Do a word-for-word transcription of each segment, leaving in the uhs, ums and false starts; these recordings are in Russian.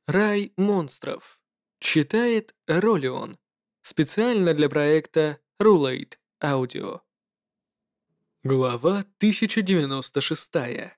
Рай монстров. Читает Ролион. Специально для проекта Rulate Audio. Глава тысяча девяносто шесть.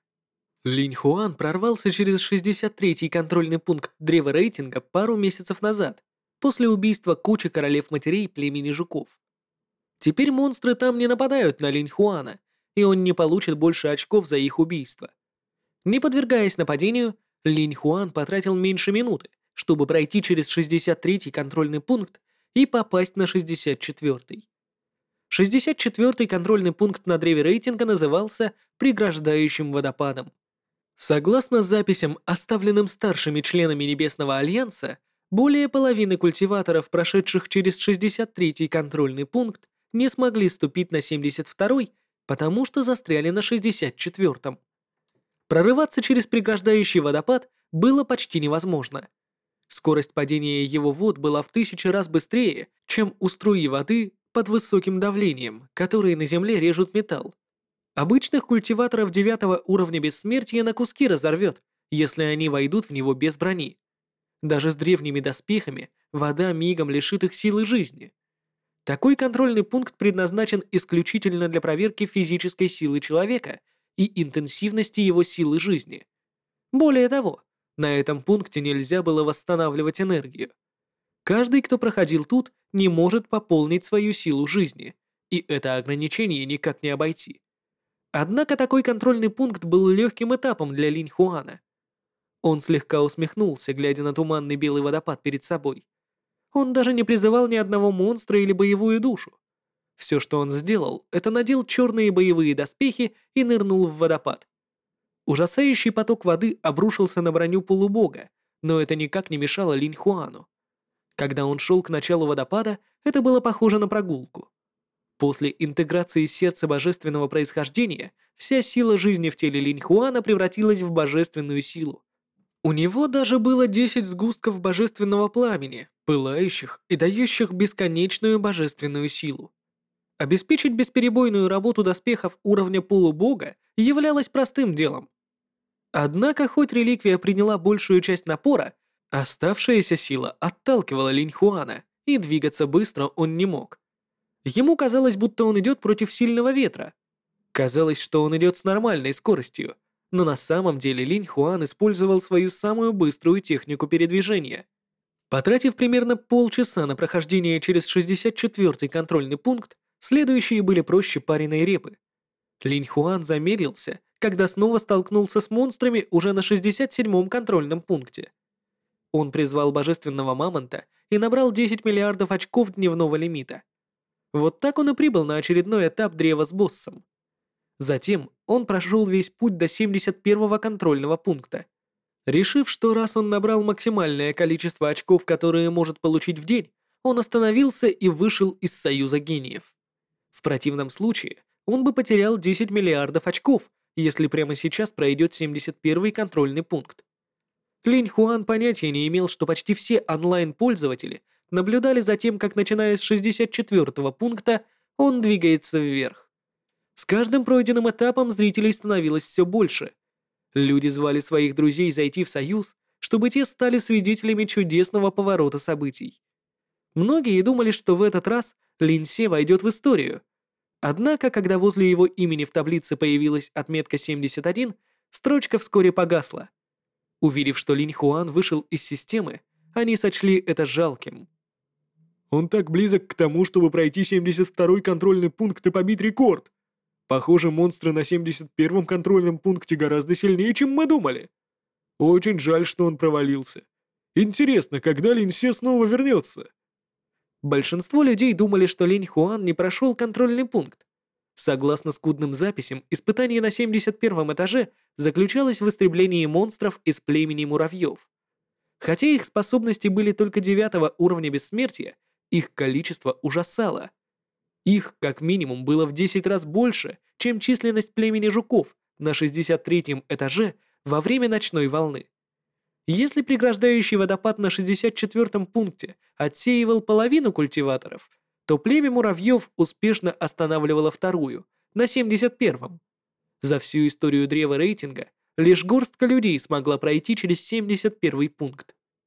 Линь Хуан прорвался через шестьдесят третий контрольный пункт древа рейтинга пару месяцев назад, после убийства кучи королев-матерей племени жуков. Теперь монстры там не нападают на Линь Хуана, и он не получит больше очков за их убийство. Не подвергаясь нападению, Линь Хуан потратил меньше минуты, чтобы пройти через шестьдесят третий контрольный пункт и попасть на шестьдесят четвёртый. шестьдесят четвёртый контрольный пункт на древе рейтинга назывался «Преграждающим водопадом». Согласно записям, оставленным старшими членами Небесного Альянса, более половины культиваторов, прошедших через шестьдесят третий контрольный пункт, не смогли ступить на семьдесят второй, потому что застряли на шестьдесят четвёртом. Прорываться через преграждающий водопад было почти невозможно. Скорость падения его вод была в тысячи раз быстрее, чем у струи воды под высоким давлением, которые на земле режут металл. Обычных культиваторов девятого уровня бессмертия на куски разорвет, если они войдут в него без брони. Даже с древними доспехами вода мигом лишит их силы жизни. Такой контрольный пункт предназначен исключительно для проверки физической силы человека и интенсивности его силы жизни. Более того, на этом пункте нельзя было восстанавливать энергию. Каждый, кто проходил тут, не может пополнить свою силу жизни, и это ограничение никак не обойти. Однако такой контрольный пункт был легким этапом для Линь Хуана. Он слегка усмехнулся, глядя на туманный белый водопад перед собой. Он даже не призывал ни одного монстра или боевую душу. Все, что он сделал, это надел черные боевые доспехи и нырнул в водопад. Ужасающий поток воды обрушился на броню полубога, но это никак не мешало Линь Хуану. Когда он шел к началу водопада, это было похоже на прогулку. После интеграции сердца божественного происхождения, вся сила жизни в теле Линь Хуана превратилась в божественную силу. У него даже было десять сгустков божественного пламени, пылающих и дающих бесконечную божественную силу. Обеспечить бесперебойную работу доспехов уровня полубога являлось простым делом. Однако, хоть реликвия приняла большую часть напора, оставшаяся сила отталкивала Линь Хуана, и двигаться быстро он не мог. Ему казалось, будто он идет против сильного ветра. Казалось, что он идет с нормальной скоростью, но на самом деле Линь Хуан использовал свою самую быструю технику передвижения. Потратив примерно полчаса на прохождение через шестьдесят четвёртый контрольный пункт, следующие были проще пареной репы. Линь Хуан замедлился, когда снова столкнулся с монстрами уже на шестьдесят седьмом контрольном пункте. Он призвал божественного мамонта и набрал десять миллиардов очков дневного лимита. Вот так он и прибыл на очередной этап древа с боссом. Затем он прошел весь путь до семьдесят первого контрольного пункта. Решив, что раз он набрал максимальное количество очков, которые может получить в день, он остановился и вышел из Союза гениев. В противном случае он бы потерял десять миллиардов очков, если прямо сейчас пройдет семьдесят первый контрольный пункт. Линь Хуан понятия не имел, что почти все онлайн-пользователи наблюдали за тем, как, начиная с шестьдесят четвёртого пункта, он двигается вверх. С каждым пройденным этапом зрителей становилось все больше. Люди звали своих друзей зайти в Союз, чтобы те стали свидетелями чудесного поворота событий. Многие думали, что в этот раз Линь Се войдет в историю. Однако, когда возле его имени в таблице появилась отметка семьдесят один, строчка вскоре погасла. Увидев, что Линь Хуан вышел из системы, они сочли это жалким. «Он так близок к тому, чтобы пройти семьдесят второй контрольный пункт и побить рекорд. Похоже, монстры на семьдесят первом контрольном пункте гораздо сильнее, чем мы думали. Очень жаль, что он провалился. Интересно, когда Линь Се снова вернется?» Большинство людей думали, что Линь Хуан не прошел контрольный пункт. Согласно скудным записям, испытание на семьдесят первом этаже заключалось в истреблении монстров из племени муравьев. Хотя их способности были только девятого уровня бессмертия, их количество ужасало. Их, как минимум, было в десять раз больше, чем численность племени жуков на шестьдесят третьем этаже во время ночной волны. Если преграждающий водопад на шестьдесят четвёртом пункте отсеивал половину культиваторов, то племя муравьев успешно останавливало вторую, на семьдесят первом. За всю историю древа рейтинга лишь горстка людей смогла пройти через семьдесят первый пункт.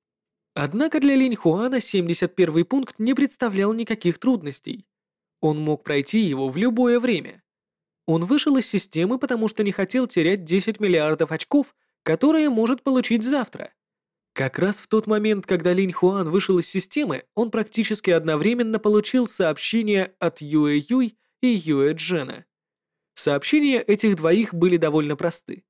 Однако для Линь Хуана семьдесят первый пункт не представлял никаких трудностей. Он мог пройти его в любое время. Он вышел из системы, потому что не хотел терять десять миллиардов очков, которые может получить завтра. Как раз в тот момент, когда Линь Хуан вышел из системы, он практически одновременно получил сообщение от Юэ Юй и Юэ Джена. Сообщения этих двоих были довольно просты.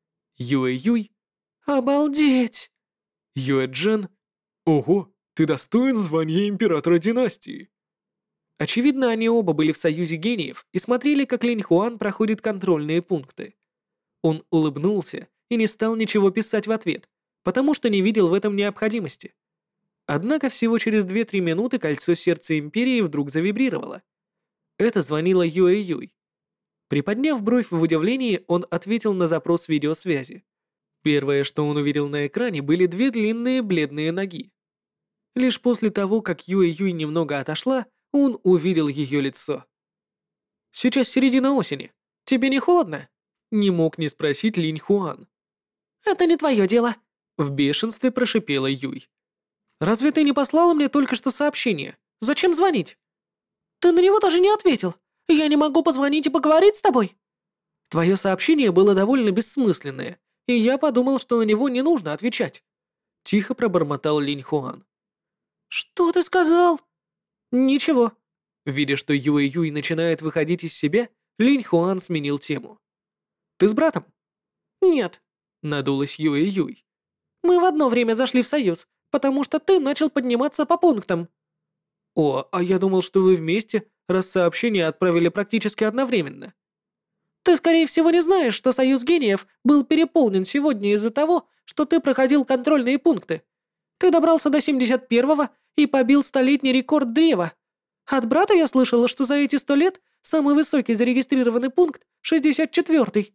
Юэ Юй: «Обалдеть!» Юэ Джен: «Ого, ты достоин звания императора династии!» Очевидно, они оба были в союзе гениев и смотрели, как Линь Хуан проходит контрольные пункты. Он улыбнулся и не стал ничего писать в ответ, потому что не видел в этом необходимости. Однако всего через две-три минуты кольцо сердца Империи вдруг завибрировало. Это звонила Юэ Юй. Приподняв бровь в удивлении, он ответил на запрос видеосвязи. Первое, что он увидел на экране, были две длинные бледные ноги. Лишь после того, как Юэ Юй немного отошла, он увидел ее лицо. «Сейчас середина осени. Тебе не холодно?» Не мог не спросить Линь Хуан. «Это не твое дело», — в бешенстве прошипела Юй. «Разве ты не послала мне только что сообщение? Зачем звонить?» «Ты на него даже не ответил. Я не могу позвонить и поговорить с тобой». «Твое сообщение было довольно бессмысленное, и я подумал, что на него не нужно отвечать», — тихо пробормотал Линь Хуан. «Что ты сказал?» «Ничего». Видя, что Юэ Юй начинает выходить из себя, Линь Хуан сменил тему. «Ты с братом?» «Нет», — надулась Юэ Юй. «Мы в одно время зашли в союз, потому что ты начал подниматься по пунктам». «О, а я думал, что вы вместе, раз сообщение отправили практически одновременно». «Ты, скорее всего, не знаешь, что союз гениев был переполнен сегодня из-за того, что ты проходил контрольные пункты. Ты добрался до семьдесят первого и побил столетний рекорд древа. От брата я слышала, что за эти сто лет самый высокий зарегистрированный пункт — шестьдесят четвёртый.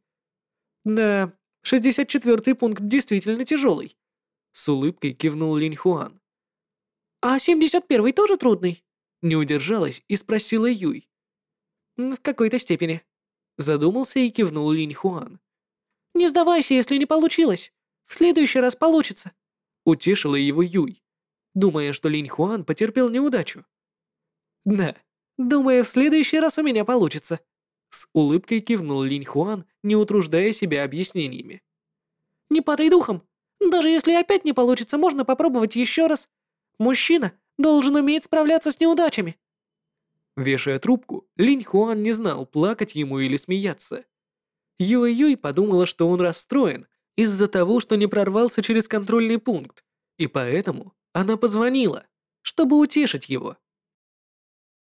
Да, шестьдесят четвёртый пункт действительно тяжелый. С улыбкой кивнул Линь Хуан. А семьдесят первый тоже трудный? Не удержалась и спросила Юй. В какой-то степени. Задумался и кивнул Линь Хуан. Не сдавайся, если не получилось. В следующий раз получится. Утешила его Юй, думая, что Линь Хуан потерпел неудачу. Да, думаю, в следующий раз у меня получится. С улыбкой кивнул Линь Хуан, не утруждая себя объяснениями. Не падай духом. Даже если опять не получится, можно попробовать еще раз. Мужчина должен уметь справляться с неудачами. Вешая трубку, Линь Хуан не знал, плакать ему или смеяться. Юэ Юй подумала, что он расстроен из-за того, что не прорвался через контрольный пункт, и поэтому она позвонила, чтобы утешить его.